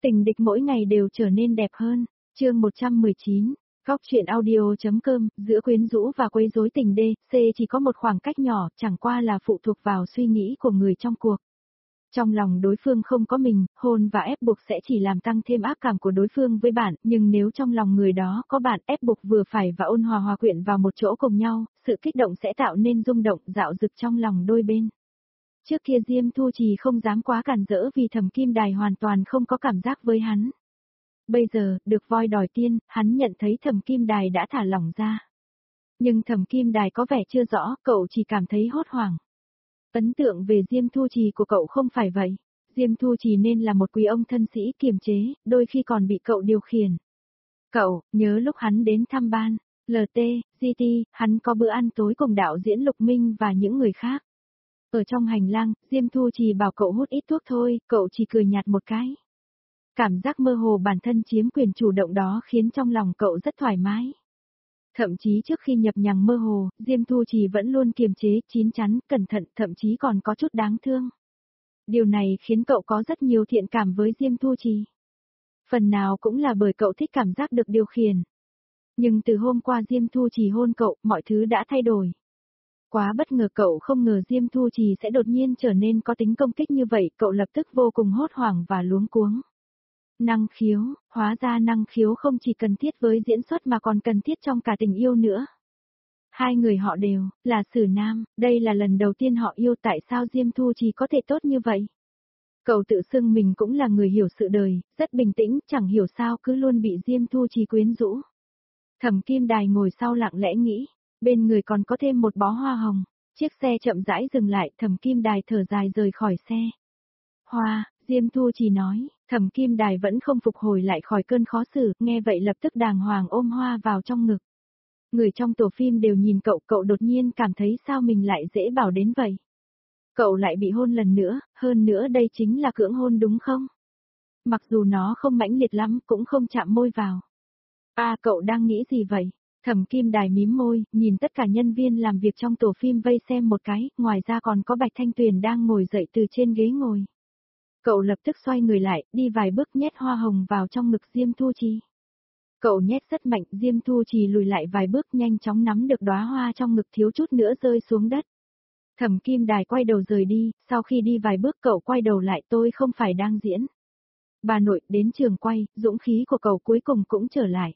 Tình địch mỗi ngày đều trở nên đẹp hơn. Chương 119. Góc truyện audio.com, giữa quyến rũ và quấy rối tình D, C chỉ có một khoảng cách nhỏ, chẳng qua là phụ thuộc vào suy nghĩ của người trong cuộc. Trong lòng đối phương không có mình, hôn và ép buộc sẽ chỉ làm tăng thêm ác cảm của đối phương với bạn, nhưng nếu trong lòng người đó có bạn, ép buộc vừa phải và ôn hòa hòa quyện vào một chỗ cùng nhau, sự kích động sẽ tạo nên rung động dạo dực trong lòng đôi bên. Trước kia Diêm Thu Trì không dám quá cản rỡ vì Thẩm Kim Đài hoàn toàn không có cảm giác với hắn. Bây giờ, được voi đòi tiên, hắn nhận thấy Thẩm Kim Đài đã thả lỏng ra. Nhưng Thẩm Kim Đài có vẻ chưa rõ, cậu chỉ cảm thấy hốt hoảng. Ấn tượng về Diêm Thu Trì của cậu không phải vậy. Diêm Thu Trì nên là một quý ông thân sĩ kiềm chế, đôi khi còn bị cậu điều khiển. Cậu, nhớ lúc hắn đến thăm ban, LT, GT, hắn có bữa ăn tối cùng đạo diễn Lục Minh và những người khác. Ở trong hành lang, Diêm Thu Trì bảo cậu hút ít thuốc thôi, cậu chỉ cười nhạt một cái. Cảm giác mơ hồ bản thân chiếm quyền chủ động đó khiến trong lòng cậu rất thoải mái. Thậm chí trước khi nhập nhằng mơ hồ, Diêm Thu Trì vẫn luôn kiềm chế, chín chắn, cẩn thận, thậm chí còn có chút đáng thương. Điều này khiến cậu có rất nhiều thiện cảm với Diêm Thu Trì. Phần nào cũng là bởi cậu thích cảm giác được điều khiển. Nhưng từ hôm qua Diêm Thu Trì hôn cậu, mọi thứ đã thay đổi. Quá bất ngờ, cậu không ngờ Diêm Thu Trì sẽ đột nhiên trở nên có tính công kích như vậy, cậu lập tức vô cùng hốt hoảng và luống cuống. Năng khiếu, hóa ra năng khiếu không chỉ cần thiết với diễn xuất mà còn cần thiết trong cả tình yêu nữa. Hai người họ đều là xử nam, đây là lần đầu tiên họ yêu, tại sao Diêm Thu Trì có thể tốt như vậy? Cậu tự xưng mình cũng là người hiểu sự đời, rất bình tĩnh, chẳng hiểu sao cứ luôn bị Diêm Thu Trì quyến rũ. Thẩm Kim Đài ngồi sau lặng lẽ nghĩ, bên người còn có thêm một bó hoa hồng. Chiếc xe chậm rãi dừng lại, Thẩm Kim Đài thở dài rời khỏi xe. Hoa, Diêm Thu Trì nói, Thẩm Kim Đài vẫn không phục hồi lại khỏi cơn khó xử, nghe vậy lập tức đàng hoàng ôm hoa vào trong ngực. Người trong tổ phim đều nhìn cậu, cậu đột nhiên cảm thấy sao mình lại dễ bảo đến vậy. Cậu lại bị hôn lần nữa, hơn nữa đây chính là cưỡng hôn đúng không? Mặc dù nó không mãnh liệt lắm, cũng không chạm môi vào. À, cậu đang nghĩ gì vậy? Thẩm Kim Đài mím môi, nhìn tất cả nhân viên làm việc trong tổ phim vây xem một cái, ngoài ra còn có Bạch Thanh Tuyền đang ngồi dậy từ trên ghế ngồi. Cậu lập tức xoay người lại, đi vài bước nhét hoa hồng vào trong ngực Diêm Thu Trì. Cậu nhét rất mạnh, Diêm Thu Trì lùi lại vài bước nhanh chóng nắm được đóa hoa trong ngực thiếu chút nữa rơi xuống đất. Thẩm Kim Đài quay đầu rời đi, sau khi đi vài bước cậu quay đầu lại, tôi không phải đang diễn. Bà nội, đến trường quay, dũng khí của cậu cuối cùng cũng trở lại.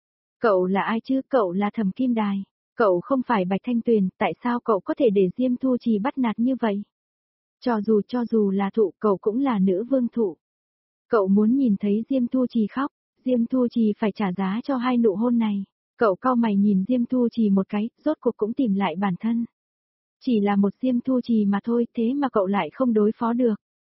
Cậu là ai chứ? Cậu là Thẩm Kim Đài. Cậu không phải Bạch Thanh Tuyền, tại sao cậu có thể để Diêm Thu Trì bắt nạt như vậy? Cho dù là thụ, cậu cũng là nữ vương thụ. Cậu muốn nhìn thấy Diêm Thu Trì khóc, Diêm Thu Trì phải trả giá cho hai nụ hôn này. Cậu cau mày nhìn Diêm Thu Trì một cái, rốt cuộc cũng tìm lại bản thân. Chỉ là một Diêm Thu Trì mà thôi, thế mà cậu lại không đối phó được.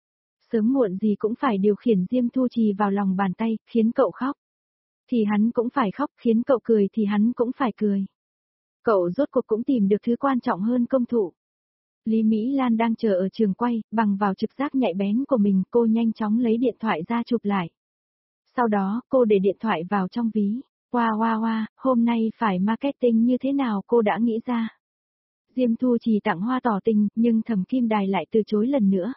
Sớm muộn gì cũng phải điều khiển Diêm Thu Trì vào lòng bàn tay, khiến cậu khóc. Thì hắn cũng phải khóc, khiến cậu cười thì hắn cũng phải cười. Cậu rốt cuộc cũng tìm được thứ quan trọng hơn công thụ. Lý Mỹ Lan đang chờ ở trường quay, bằng vào trực giác nhạy bén của mình, cô nhanh chóng lấy điện thoại ra chụp lại. Sau đó, cô để điện thoại vào trong ví. Wow, hôm nay phải marketing như thế nào cô đã nghĩ ra. Diêm Thu Trì tặng hoa tỏ tình, nhưng Thẩm Kim Đài lại từ chối lần nữa.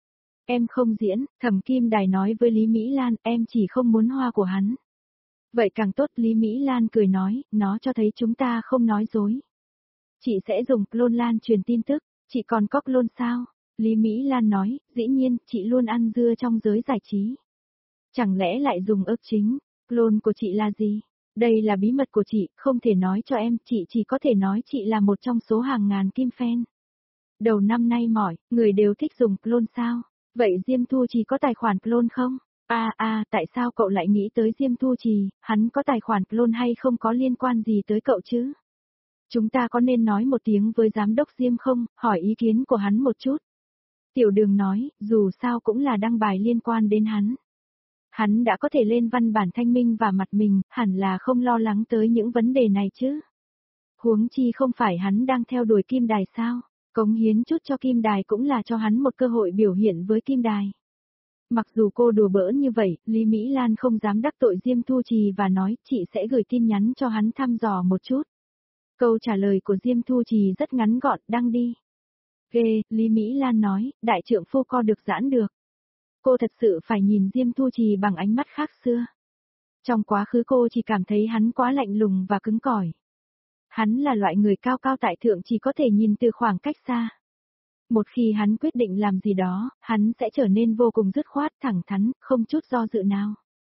Em không diễn, Thẩm Kim Đài nói với Lý Mỹ Lan, em chỉ không muốn hoa của hắn. Vậy càng tốt, Lý Mỹ Lan cười nói, nó cho thấy chúng ta không nói dối. Chị sẽ dùng clone lan truyền tin tức, chị còn có clone sao? Lý Mỹ Lan nói, dĩ nhiên, chị luôn ăn dưa trong giới giải trí. Chẳng lẽ lại dùng ớt chính? Clone của chị là gì? Đây là bí mật của chị, không thể nói cho em, chị chỉ có thể nói chị là một trong số hàng ngàn kim fan. Đầu năm nay mọi người đều thích dùng clone sao? Vậy Diêm Thu Trì có tài khoản clone không? Tại sao cậu lại nghĩ tới Diêm Thu Trì, hắn có tài khoản clone hay không có liên quan gì tới cậu chứ? Chúng ta có nên nói một tiếng với giám đốc Diêm không, hỏi ý kiến của hắn một chút. Tiểu Đường nói, dù sao cũng là đăng bài liên quan đến hắn. Hắn đã có thể lên văn bản thanh minh và mặt mình, hẳn là không lo lắng tới những vấn đề này chứ. Huống chi không phải hắn đang theo đuổi Kim Đài sao, cống hiến chút cho Kim Đài cũng là cho hắn một cơ hội biểu hiện với Kim Đài. Mặc dù cô đùa bỡn như vậy, Lý Mỹ Lan không dám đắc tội Diêm Thu Trì và nói chị sẽ gửi tin nhắn cho hắn thăm dò một chút. Câu trả lời của Diêm Thu Trì rất ngắn gọn, đăng đi. Ghê, Lý Mỹ Lan nói, đại trượng phu co được giãn được. Cô thật sự phải nhìn Diêm Thu Trì bằng ánh mắt khác xưa. Trong quá khứ cô chỉ cảm thấy hắn quá lạnh lùng và cứng cỏi. Hắn là loại người cao cao tại thượng chỉ có thể nhìn từ khoảng cách xa. Một khi hắn quyết định làm gì đó, hắn sẽ trở nên vô cùng dứt khoát, thẳng thắn, không chút do dự nào.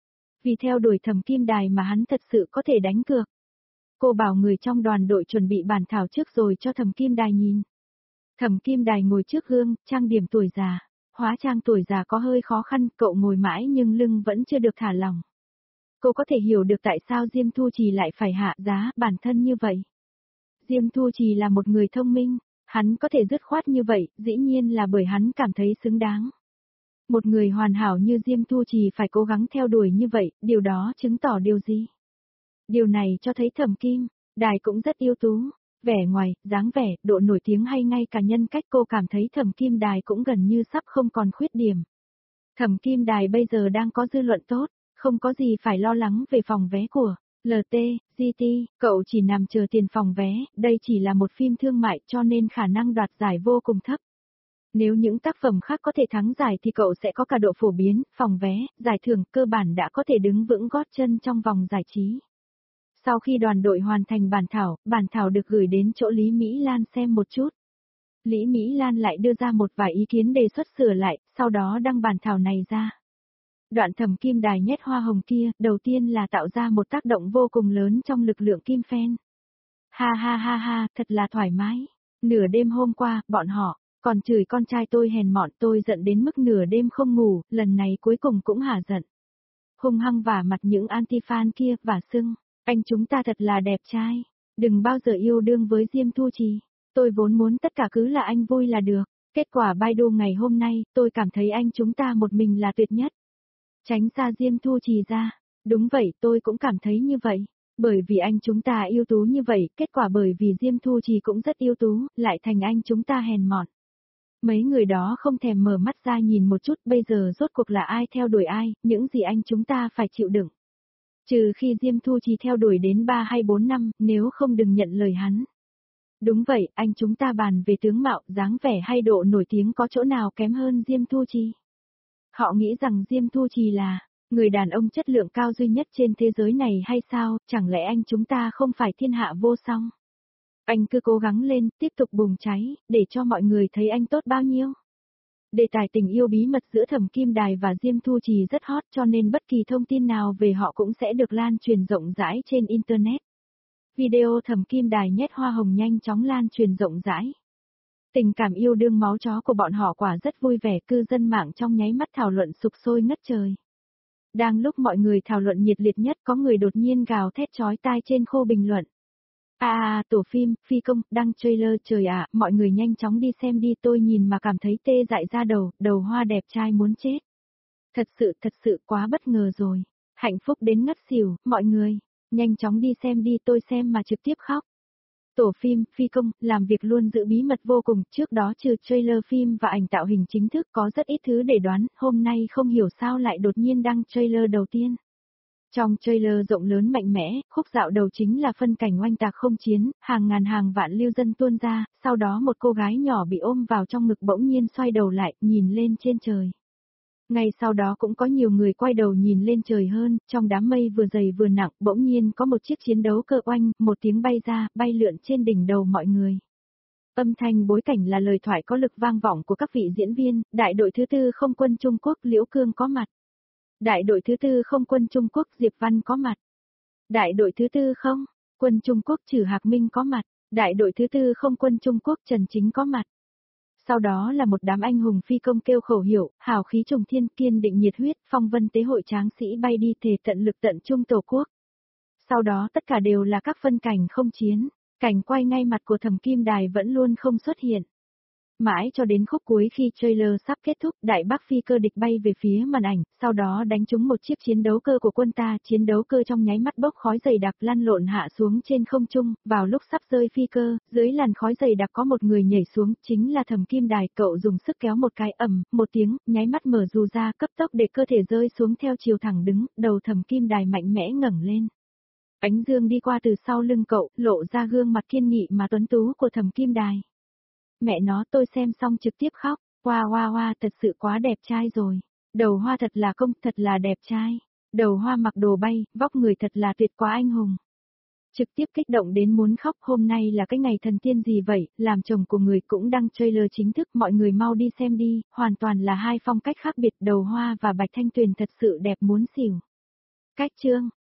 Vì theo đuổi Thẩm Kim Đài mà hắn thật sự có thể đánh cược. Cô bảo người trong đoàn đội chuẩn bị bản thảo trước rồi cho Thẩm Kim Đài nhìn. Thẩm Kim Đài ngồi trước gương, trang điểm tuổi già. Hóa trang tuổi già có hơi khó khăn, cậu ngồi mãi nhưng lưng vẫn chưa được thả lỏng. Cô có thể hiểu được tại sao Diêm Thu Trì lại phải hạ giá bản thân như vậy. Diêm Thu Trì là một người thông minh, hắn có thể dứt khoát như vậy, dĩ nhiên là bởi hắn cảm thấy xứng đáng. Một người hoàn hảo như Diêm Thu Trì phải cố gắng theo đuổi như vậy, điều đó chứng tỏ điều gì? Điều này cho thấy Thẩm Kim Đài cũng rất ưu tú, vẻ ngoài, dáng vẻ, độ nổi tiếng hay ngay cả nhân cách cô cảm thấy Thẩm Kim Đài cũng gần như sắp không còn khuyết điểm. Thẩm Kim Đài bây giờ đang có dư luận tốt, không có gì phải lo lắng về phòng vé của LT, GT, cậu chỉ nằm chờ tiền phòng vé, đây chỉ là một phim thương mại cho nên khả năng đoạt giải vô cùng thấp. Nếu những tác phẩm khác có thể thắng giải thì cậu sẽ có cả độ phổ biến, phòng vé, giải thưởng cơ bản đã có thể đứng vững gót chân trong vòng giải trí. Sau khi đoàn đội hoàn thành bản thảo được gửi đến chỗ Lý Mỹ Lan xem một chút. Lý Mỹ Lan lại đưa ra một vài ý kiến đề xuất sửa lại, sau đó đăng bản thảo này ra. Đoạn Thẩm Kim Đài nhét hoa hồng kia, đầu tiên là tạo ra một tác động vô cùng lớn trong lực lượng Kim fan. Ha ha ha ha, thật là thoải mái. Nửa đêm hôm qua, bọn họ còn chửi con trai tôi hèn mọn, tôi giận đến mức nửa đêm không ngủ, lần này cuối cùng cũng hả giận. Hung hăng vả mặt những anti-fan kia, và xưng, anh chúng ta thật là đẹp trai, đừng bao giờ yêu đương với Diêm Thu Trì. Tôi vốn muốn tất cả cứ là anh vui là được. Kết quả Baidu ngày hôm nay, tôi cảm thấy anh chúng ta một mình là tuyệt nhất. Tránh xa Diêm Thu Trì ra. Đúng vậy, tôi cũng cảm thấy như vậy. Bởi vì anh chúng ta ưu tú như vậy, kết quả bởi vì Diêm Thu Trì cũng rất ưu tú, lại thành anh chúng ta hèn mọn. Mấy người đó không thèm mở mắt ra nhìn một chút, bây giờ rốt cuộc là ai theo đuổi ai, những gì anh chúng ta phải chịu đựng. Trừ khi Diêm Thu Trì theo đuổi đến 3 hay 4 năm, nếu không đừng nhận lời hắn. Đúng vậy, anh chúng ta bàn về tướng mạo, dáng vẻ hay độ nổi tiếng có chỗ nào kém hơn Diêm Thu Trì. Họ nghĩ rằng Diêm Thu Trì là người đàn ông chất lượng cao duy nhất trên thế giới này hay sao, chẳng lẽ anh chúng ta không phải thiên hạ vô song. Anh cứ cố gắng lên, tiếp tục bùng cháy, để cho mọi người thấy anh tốt bao nhiêu. Đề tài tình yêu bí mật giữa Thẩm Kim Đài và Diêm Thu Trì rất hot cho nên bất kỳ thông tin nào về họ cũng sẽ được lan truyền rộng rãi trên Internet. Video Thẩm Kim Đài nhét hoa hồng nhanh chóng lan truyền rộng rãi. Tình cảm yêu đương máu chó của bọn họ quả rất vui vẻ, cư dân mạng trong nháy mắt thảo luận sục sôi ngất trời. Đang lúc mọi người thảo luận nhiệt liệt nhất có người đột nhiên gào thét chói tai trên khô bình luận. Tổ phim, phi công, đăng trailer trời ạ, mọi người nhanh chóng đi xem đi, tôi nhìn mà cảm thấy tê dại ra đầu, đầu hoa đẹp trai muốn chết. Thật sự quá bất ngờ rồi. Hạnh phúc đến ngất xỉu, mọi người. Nhanh chóng đi xem đi, tôi xem mà trực tiếp khóc. Tổ phim, phi công, làm việc luôn giữ bí mật vô cùng, trước đó trừ trailer phim và ảnh tạo hình chính thức có rất ít thứ để đoán, hôm nay không hiểu sao lại đột nhiên đăng trailer đầu tiên. Trong trailer rộng lớn mạnh mẽ, khúc dạo đầu chính là phân cảnh oanh tạc không chiến, hàng ngàn hàng vạn lưu dân tuôn ra, sau đó một cô gái nhỏ bị ôm vào trong ngực bỗng nhiên xoay đầu lại, nhìn lên trên trời. Ngay sau đó cũng có nhiều người quay đầu nhìn lên trời hơn, trong đám mây vừa dày vừa nặng, bỗng nhiên có một chiếc chiến đấu cơ oanh, một tiếng bay ra, bay lượn trên đỉnh đầu mọi người. Âm thanh bối cảnh là lời thoại có lực vang vọng của các vị diễn viên, đại đội thứ tư không quân Trung Quốc Liễu Cương có mặt. Đại đội thứ tư không quân Trung Quốc Diệp Văn có mặt. Đại đội thứ tư không quân Trung Quốc Trử Hạc Minh có mặt. Đại đội thứ tư không quân Trung Quốc Trần Chính có mặt. Sau đó là một đám anh hùng phi công kêu khẩu hiệu, hào khí trùng thiên, kiên định nhiệt huyết, phong vân tế hội tráng sĩ bay đi thề tận lực tận trung tổ quốc. Sau đó tất cả đều là các phân cảnh không chiến, cảnh quay ngay mặt của Thẩm Kim Đài vẫn luôn không xuất hiện. Mãi cho đến khúc cuối khi trailer sắp kết thúc, đại bác phi cơ địch bay về phía màn ảnh, sau đó đánh trúng một chiếc chiến đấu cơ của quân ta, chiến đấu cơ trong nháy mắt bốc khói dày đặc lăn lộn hạ xuống trên không trung, vào lúc sắp rơi phi cơ, dưới làn khói dày đặc có một người nhảy xuống, chính là Thẩm Kim Đài, cậu dùng sức kéo một cái một tiếng, nháy mắt mở dù ra cấp tốc để cơ thể rơi xuống theo chiều thẳng đứng, đầu Thẩm Kim Đài mạnh mẽ ngẩng lên. Ánh dương đi qua từ sau lưng cậu, lộ ra gương mặt kiên nghị mà tuấn tú của Thẩm Kim Đài. Mẹ nó, tôi xem xong trực tiếp khóc, wow, thật sự quá đẹp trai rồi. Đầu Hoa thật là công, thật là đẹp trai. Đầu Hoa mặc đồ bay, vóc người thật là tuyệt quá anh hùng. Trực tiếp kích động đến muốn khóc, hôm nay là cái ngày thần tiên gì vậy, làm chồng của người cũng đăng trailer chính thức, mọi người mau đi xem đi, hoàn toàn là hai phong cách khác biệt, Đầu Hoa và Bạch Thanh Tuyền thật sự đẹp muốn xỉu. Cách chương